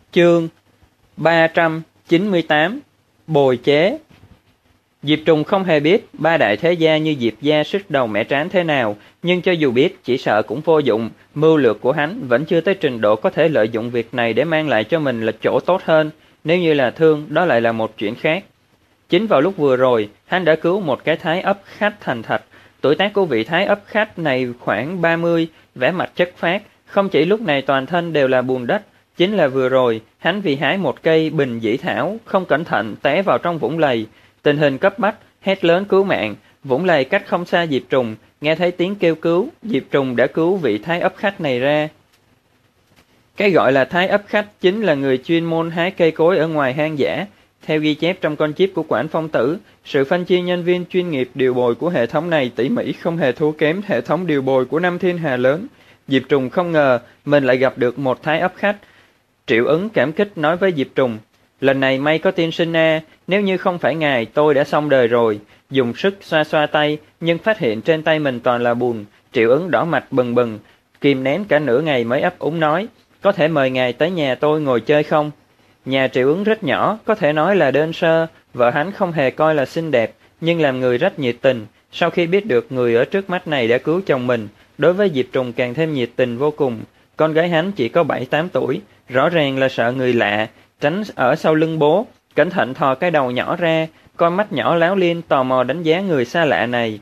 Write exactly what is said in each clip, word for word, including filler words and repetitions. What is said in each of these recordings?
Chương ba trăm chín mươi tám. Bồi chế. Diệp Trùng không hề biết ba đại thế gia như Diệp gia sức đầu mẻ trán thế nào, nhưng cho dù biết chỉ sợ cũng vô dụng. Mưu lược của hắn vẫn chưa tới trình độ có thể lợi dụng việc này để mang lại cho mình là chỗ tốt hơn. Nếu như là thương, đó lại là một chuyện khác. Chính vào lúc vừa rồi, hắn đã cứu một cái thái ấp khách thành thạch. Tuổi tác của vị thái ấp khách này khoảng ba mươi, vẻ mặt chất phác, không chỉ lúc này toàn thân đều là bùn đất. Chính là vừa rồi, hắn vì hái một cây bình dĩ thảo, không cẩn thận té vào trong vũng lầy. Tình hình cấp bách, hét lớn cứu mạng. Vũng lầy cách không xa Diệp Trùng, nghe thấy tiếng kêu cứu, Diệp Trùng đã cứu vị thái ấp khách này ra. Cái gọi là thái ấp khách chính là người chuyên môn hái cây cối ở ngoài hang dã. Theo ghi chép trong con chip của Quản Phong Tử, sự phân chia nhân viên chuyên nghiệp điều bồi của hệ thống này tỉ mỉ không hề thua kém hệ thống điều bồi của năm thiên hà lớn. Diệp Trùng không ngờ mình lại gặp được một thái ấp khách. Triệu Ứng cảm kích nói với Diệp Trùng, lần này may có tiên sinh a, nếu như không phải ngài tôi đã xong đời rồi. Dùng sức xoa xoa tay, nhưng phát hiện trên tay mình toàn là bùn. Triệu Ứng đỏ mặt bừng bừng, kìm nén cả nửa ngày mới ấp úng nói, có thể mời ngài tới nhà tôi ngồi chơi không? Nhà Triệu Ứng rất nhỏ, có thể nói là đơn sơ, vợ hắn không hề coi là xinh đẹp, nhưng làm người rất nhiệt tình. Sau khi biết được người ở trước mắt này đã cứu chồng mình, đối với Diệp Trùng càng thêm nhiệt tình vô cùng. Con gái hắn chỉ có bảy tám tuổi, rõ ràng là sợ người lạ, tránh ở sau lưng bố, cẩn thận thò cái đầu nhỏ ra, con mắt nhỏ láo liên tò mò đánh giá người xa lạ này.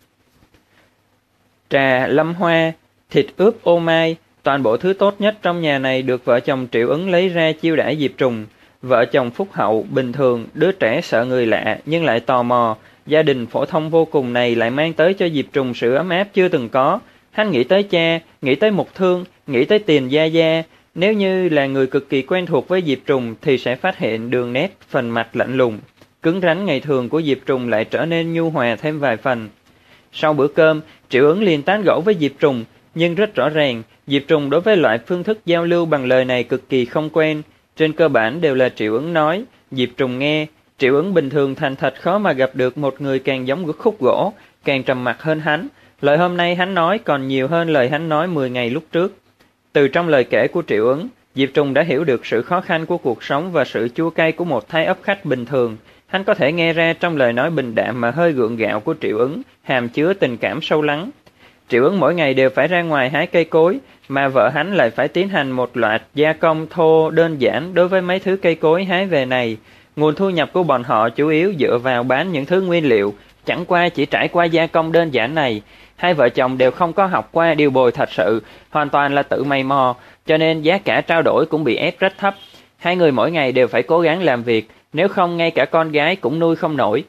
Trà lâm hoa, thịt ướp ô mai, toàn bộ thứ tốt nhất trong nhà này được vợ chồng Triệu Ứng lấy ra chiêu đãi Diệp Trùng. Vợ chồng phúc hậu, bình thường, đứa trẻ sợ người lạ nhưng lại tò mò, gia đình phổ thông vô cùng này lại mang tới cho Diệp Trùng sự ấm áp chưa từng có. Hắn nghĩ tới cha, nghĩ tới Mục Thương, nghĩ tới Tiền Gia Gia. Nếu như là người cực kỳ quen thuộc với Diệp Trùng thì sẽ phát hiện đường nét phần mặt lạnh lùng, cứng rắn ngày thường của Diệp Trùng lại trở nên nhu hòa thêm vài phần. Sau bữa cơm, Triệu Ứng liền tán gẫu với Diệp Trùng, nhưng rất rõ ràng, Diệp Trùng đối với loại phương thức giao lưu bằng lời này cực kỳ không quen. Trên cơ bản đều là Triệu Ứng nói, Diệp Trùng nghe. Triệu Ứng bình thường thành thật khó mà gặp được một người càng giống khúc gỗ, càng trầm mặc hơn hắn. Lời hôm nay hắn nói còn nhiều hơn lời hắn nói mười ngày lúc trước. Từ trong lời kể của Triệu Ứng, Diệp Trùng đã hiểu được sự khó khăn của cuộc sống và sự chua cay của một thái ấp khách bình thường. Hắn có thể nghe ra trong lời nói bình đạm mà hơi gượng gạo của Triệu Ứng, hàm chứa tình cảm sâu lắng. Triệu Ứng mỗi ngày đều phải ra ngoài hái cây cối, mà vợ hắn lại phải tiến hành một loạt gia công thô đơn giản đối với mấy thứ cây cối hái về này. Nguồn thu nhập của bọn họ chủ yếu dựa vào bán những thứ nguyên liệu, chẳng qua chỉ trải qua gia công đơn giản này. Hai vợ chồng đều không có học qua điều bồi thật sự, hoàn toàn là tự mày mò, cho nên giá cả trao đổi cũng bị ép rất thấp. Hai người mỗi ngày đều phải cố gắng làm việc, nếu không ngay cả con gái cũng nuôi không nổi.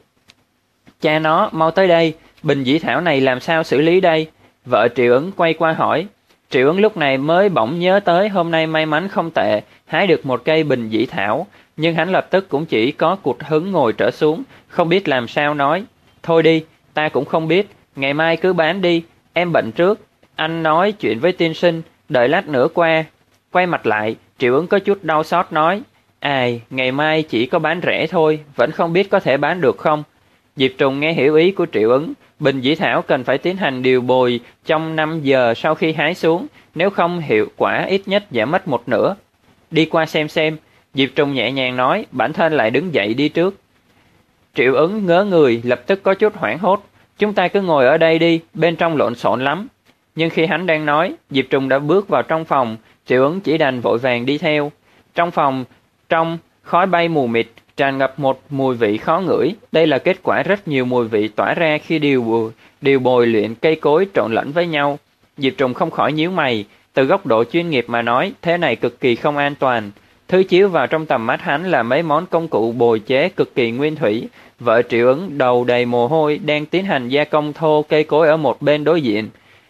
Cha nó, mau tới đây, bình dĩ thảo này làm sao xử lý đây? Vợ Triệu Ứng quay qua hỏi. Triệu Ứng lúc này mới bỗng nhớ tới hôm nay may mắn không tệ, hái được một cây bình dĩ thảo, nhưng hắn lập tức cũng chỉ có cụt hứng ngồi trở xuống, không biết làm sao nói. Thôi đi, ta cũng không biết, ngày mai cứ bán đi, em bận trước, anh nói chuyện với tiên sinh, đợi lát nữa qua. Quay mặt lại, Triệu Ứng có chút đau xót nói, ai, ngày mai chỉ có bán rẻ thôi, vẫn không biết có thể bán được không. Diệp Trùng nghe hiểu ý của Triệu Ứng, bình dĩ thảo cần phải tiến hành điều bồi trong năm giờ sau khi hái xuống, nếu không hiệu quả ít nhất giảm mất một nửa. Đi qua xem xem, Diệp Trùng nhẹ nhàng nói, bản thân lại đứng dậy đi trước. Triệu Ứng ngớ người, lập tức có chút hoảng hốt, chúng ta cứ ngồi ở đây đi, bên trong lộn xộn lắm. Nhưng khi hắn đang nói, Diệp Trùng đã bước vào trong phòng, Triệu Ứng chỉ đành vội vàng đi theo. Trong phòng, trong khói bay mù mịt, tràn ngập một mùi vị khó ngửi. Đây là kết quả rất nhiều mùi vị tỏa ra khi điều bồi, điều bồi luyện cây cối trộn lẫn với nhau. Diệp Trùng không khỏi nhíu mày, từ góc độ chuyên nghiệp mà nói, thế này cực kỳ không an toàn. Thứ chiếu vào trong tầm mắt hắn là mấy món công cụ bồi chế cực kỳ nguyên thủy. Vợ Triệu Ứng đầu đầy mồ hôi đang tiến hành gia công thô cây cối ở một bên đối diện.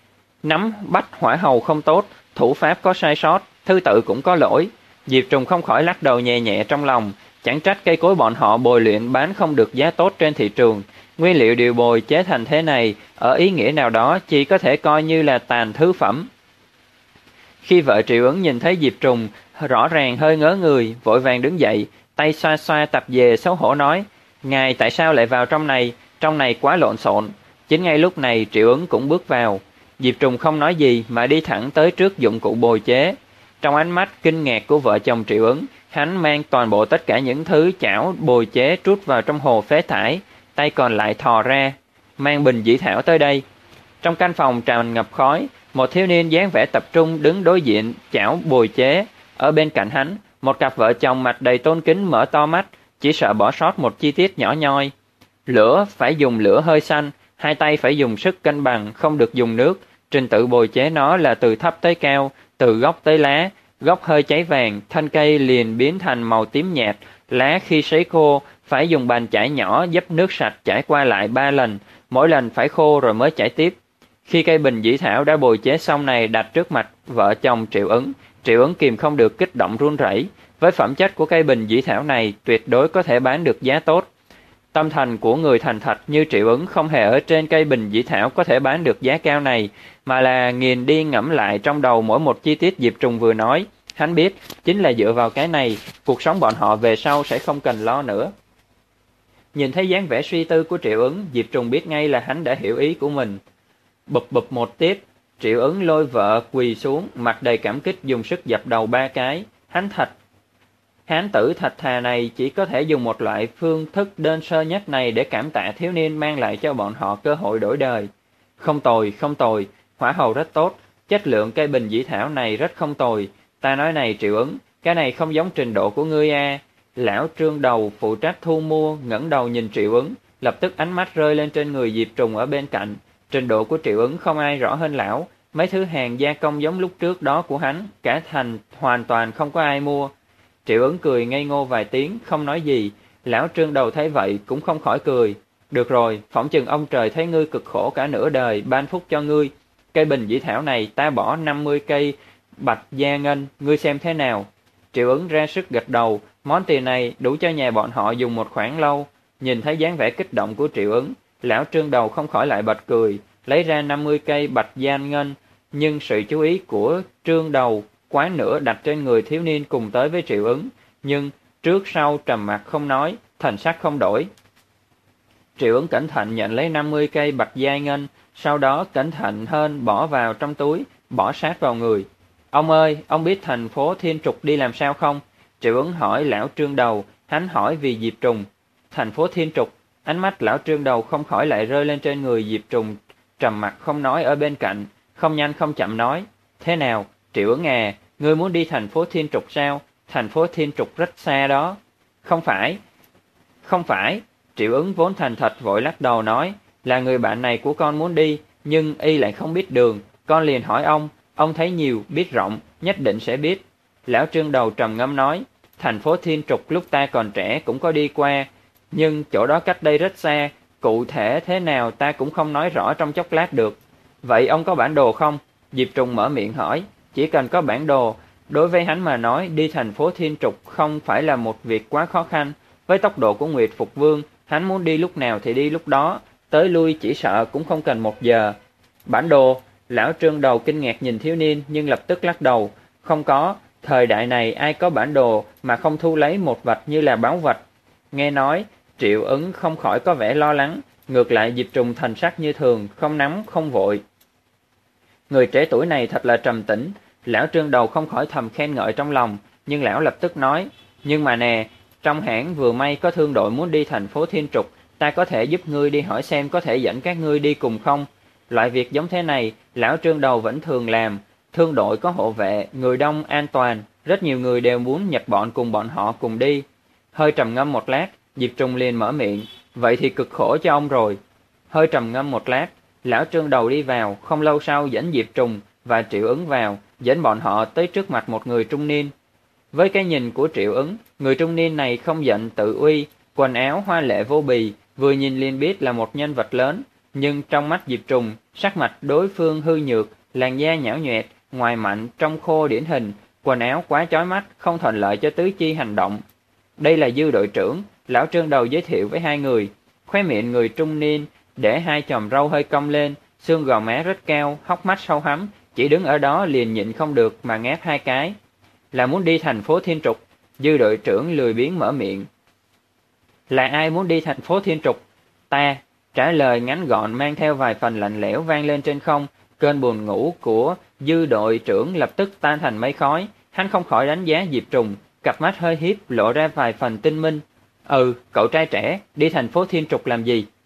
Nắm bắt hỏa hầu không tốt, thủ pháp có sai sót, thứ tự cũng có lỗi. Diệp Trùng không khỏi lắc đầu nhẹ nhẹ trong lòng, chẳng trách cây cối bọn họ bồi luyện bán không được giá tốt trên thị trường. Nguyên liệu điều bồi chế thành thế này, ở ý nghĩa nào đó chỉ có thể coi như là tàn thứ phẩm. Khi vợ Triệu Ứng nhìn thấy Diệp Trùng, rõ ràng hơi ngớ người, vội vàng đứng dậy, tay xoa xoa tập về xấu hổ nói, ngài tại sao lại vào trong này, trong này quá lộn xộn. Chính ngay lúc này Triệu Ứng cũng bước vào. Diệp Trùng không nói gì mà đi thẳng tới trước dụng cụ bồi chế. Trong ánh mắt kinh ngạc của vợ chồng Triệu Ứng, hắn mang toàn bộ tất cả những thứ chảo bồi chế trút vào trong hồ phế thải, tay còn lại thò ra, mang bình dĩ thảo tới đây. Trong căn phòng tràn ngập khói, một thiếu niên dáng vẻ tập trung đứng đối diện chảo bồi chế. Ở bên cạnh hắn, một cặp vợ chồng mặt đầy tôn kính mở to mắt, chỉ sợ bỏ sót một chi tiết nhỏ nhoi. Lửa phải dùng lửa hơi xanh, hai tay phải dùng sức cân bằng, không được dùng nước. Trình tự bồi chế nó là từ thấp tới cao, từ gốc tới lá. Gốc hơi cháy vàng, thân cây liền biến thành màu tím nhạt. Lá khi sấy khô, phải dùng bàn chải nhỏ dấp nước sạch chảy qua lại ba lần, mỗi lần phải khô rồi mới chảy tiếp. Khi cây bình dĩ thảo đã bồi chế xong này đặt trước mặt vợ chồng Triệu Ứng, Triệu Ứng kìm không được kích động run rẩy. Với phẩm chất của cây bình dĩ thảo này, tuyệt đối có thể bán được giá tốt. Tâm thành của người thành thật như Triệu Ứng không hề ở trên cây bình dĩ thảo có thể bán được giá cao này, mà là nghiền đi ngẫm lại trong đầu mỗi một chi tiết Diệp Trùng vừa nói. Hắn biết, chính là dựa vào cái này, cuộc sống bọn họ về sau sẽ không cần lo nữa. Nhìn thấy dáng vẻ suy tư của Triệu Ứng, Diệp Trùng biết ngay là hắn đã hiểu ý của mình. Bụp bụp một tiếp, Triệu Ứng lôi vợ quỳ xuống, mặt đầy cảm kích dùng sức dập đầu ba cái. Hắn thật Hán tử thật thà này chỉ có thể dùng một loại phương thức đơn sơ nhất này để cảm tạ thiếu niên mang lại cho bọn họ cơ hội đổi đời. Không tồi, không tồi, hỏa hầu rất tốt, chất lượng cây bình dĩ thảo này rất không tồi. Ta nói này Triệu Ứng, cái này không giống trình độ của ngươi a. Lão Trương Đầu phụ trách thu mua ngẩng đầu nhìn Triệu Ứng, lập tức ánh mắt rơi lên trên người Diệp Trùng ở bên cạnh. Trình độ của Triệu Ứng không ai rõ hơn lão, mấy thứ hàng gia công giống lúc trước đó của hắn, cả thành hoàn toàn không có ai mua. Triệu Ứng cười ngây ngô vài tiếng, không nói gì. Lão Trương Đầu thấy vậy cũng không khỏi cười. Được rồi, phỏng chừng ông trời thấy ngươi cực khổ cả nửa đời, ban phúc cho ngươi. Cây bình dĩ thảo này ta bỏ năm mươi cây bạch gia ngân, ngươi xem thế nào. Triệu Ứng ra sức gật đầu, món tiền này đủ cho nhà bọn họ dùng một khoảng lâu. Nhìn thấy dáng vẻ kích động của Triệu Ứng, lão Trương Đầu không khỏi lại bật cười, lấy ra năm mươi cây bạch gia ngân, nhưng sự chú ý của Trương Đầu quán nữa đặt trên người thiếu niên cùng tới với Triệu Ứng, nhưng trước sau trầm mặc không nói, thần sắc không đổi. Triệu Ứng cẩn thận nhận lấy năm mươi cây bạch giai ngân, sau đó cẩn thận hơn bỏ vào trong túi, bỏ sát vào người. Ông ơi, ông biết thành phố Thiên Trục đi làm sao không? Triệu Ứng hỏi lão Trương Đầu, hắn hỏi vì Diệp Trùng. Thành phố Thiên Trục, ánh mắt lão Trương Đầu không khỏi lại rơi lên trên người Diệp Trùng, trầm mặc không nói ở bên cạnh, không nhanh không chậm nói. Thế nào, Triệu Ứng à, ngươi muốn đi thành phố Thiên Trục sao? Thành phố Thiên Trục rất xa đó. Không phải, không phải. Triệu Ứng vốn thành thật vội lắc đầu nói, là người bạn này của con muốn đi, nhưng y lại không biết đường. Con liền hỏi ông, ông thấy nhiều, biết rộng, nhất định sẽ biết. Lão Trương Đầu trầm ngâm nói, thành phố Thiên Trục lúc ta còn trẻ cũng có đi qua, nhưng chỗ đó cách đây rất xa, cụ thể thế nào ta cũng không nói rõ trong chốc lát được. Vậy ông có bản đồ không? Diệp Trùng mở miệng hỏi. Chỉ cần có bản đồ, đối với hắn mà nói đi thành phố Thiên Trục không phải là một việc quá khó khăn. Với tốc độ của Nguyệt Phục Vương, hắn muốn đi lúc nào thì đi lúc đó, tới lui chỉ sợ cũng không cần một giờ. Bản đồ, lão Trương Đầu kinh ngạc nhìn thiếu niên nhưng lập tức lắc đầu. Không có, thời đại này ai có bản đồ mà không thu lấy một vật như là báu vật. Nghe nói, Triệu Ứng không khỏi có vẻ lo lắng, ngược lại Diệp Trùng thần sắc như thường, không nóng không vội. Người trẻ tuổi này thật là trầm tĩnh, lão Trương Đầu không khỏi thầm khen ngợi trong lòng, nhưng lão lập tức nói, nhưng mà nè, trong hãng vừa may có thương đội muốn đi thành phố Thiên Trục, ta có thể giúp ngươi đi hỏi xem có thể dẫn các ngươi đi cùng không? Loại việc giống thế này, lão Trương Đầu vẫn thường làm, thương đội có hộ vệ, người đông an toàn, rất nhiều người đều muốn nhập bọn cùng bọn họ cùng đi. Hơi trầm ngâm một lát, Diệp Trùng liền mở miệng, vậy thì cực khổ cho ông rồi. Hơi trầm ngâm một lát, lão Trương Đầu đi vào, không lâu sau dẫn Diệp Trùng và Triệu Ứng vào, dẫn bọn họ tới trước mặt một người trung niên. Với cái nhìn của Triệu Ứng, người trung niên này không giận tự uy, quần áo hoa lệ vô bì, vừa nhìn liền biết là một nhân vật lớn, nhưng trong mắt Diệp Trùng, sắc mặt đối phương hư nhược, làn da nhão nhoẹt, ngoài mạnh trong khô điển hình, quần áo quá chói mắt, không thuận lợi cho tứ chi hành động. Đây là Dư đội trưởng, lão Trương Đầu giới thiệu với hai người. Khóe miệng người trung niên để hai chòm râu hơi cong lên, xương gò má rất cao, hốc mắt sâu hắm, chỉ đứng ở đó liền nhịn không được mà ngáp hai cái. Là muốn đi thành phố Thiên Trục. Dư đội trưởng lười biếng mở miệng. Là ai muốn đi thành phố Thiên Trục? Ta. Trả lời ngắn gọn mang theo vài phần lạnh lẽo vang lên trên không. Cơn buồn ngủ của Dư đội trưởng lập tức tan thành mây khói. Hắn không khỏi đánh giá Diệp Trùng, cặp mắt hơi hiếp lộ ra vài phần tinh minh. Ừ, cậu trai trẻ, đi thành phố Thiên Trục làm gì?